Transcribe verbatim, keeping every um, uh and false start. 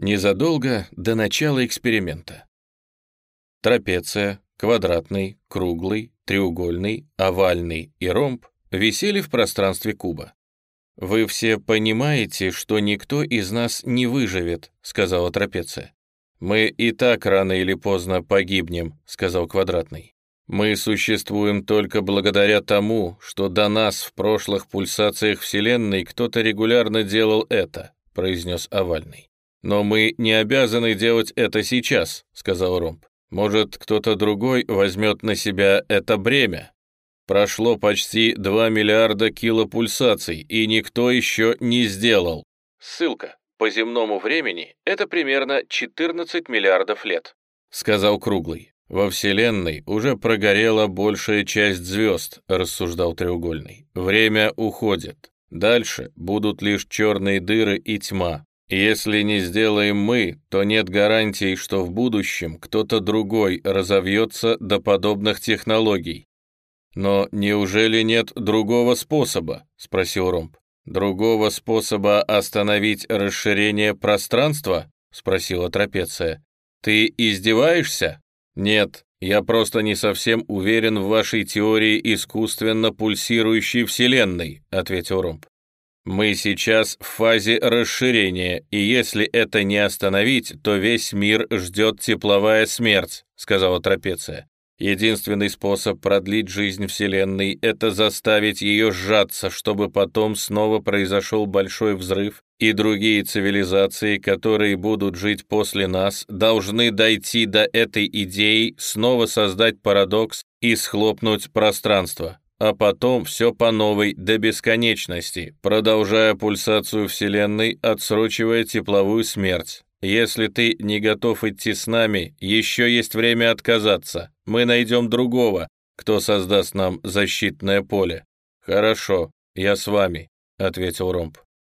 Незадолго до начала эксперимента. Трапеция, квадратный, круглый, треугольный, овальный и ромб висели в пространстве куба. «Вы все понимаете, что никто из нас не выживет», — сказала трапеция. «Мы и так рано или поздно погибнем», — сказал квадратный. «Мы существуем только благодаря тому, что до нас в прошлых пульсациях Вселенной кто-то регулярно делал это», — произнес овальный. «Но мы не обязаны делать это сейчас», — сказал ромб. «Может, кто-то другой возьмет на себя это бремя? Прошло почти два миллиарда килопульсаций, и никто еще не сделал». Ссылка. По земному времени это примерно четырнадцать миллиардов лет, сказал круглый. «Во Вселенной уже прогорела большая часть звезд», — рассуждал треугольный. «Время уходит. Дальше будут лишь черные дыры и тьма. Если не сделаем мы, то нет гарантий, что в будущем кто-то другой разовьется до подобных технологий». «Но неужели нет другого способа?» — спросил ромб. «Другого способа остановить расширение пространства?» — спросила трапеция. «Ты издеваешься?» «Нет, я просто не совсем уверен в вашей теории искусственно пульсирующей Вселенной», — ответил ромб. «Мы сейчас в фазе расширения, и если это не остановить, то весь мир ждет тепловая смерть», — сказала трапеция. «Единственный способ продлить жизнь Вселенной — это заставить ее сжаться, чтобы потом снова произошел большой взрыв, и другие цивилизации, которые будут жить после нас, должны дойти до этой идеи, снова создать парадокс и схлопнуть пространство. А потом все по новой до бесконечности, продолжая пульсацию Вселенной, отсрочивая тепловую смерть. Если ты не готов идти с нами, еще есть время отказаться. Мы найдем другого, кто создаст нам защитное поле». «Хорошо, я с вами», — ответил ромб.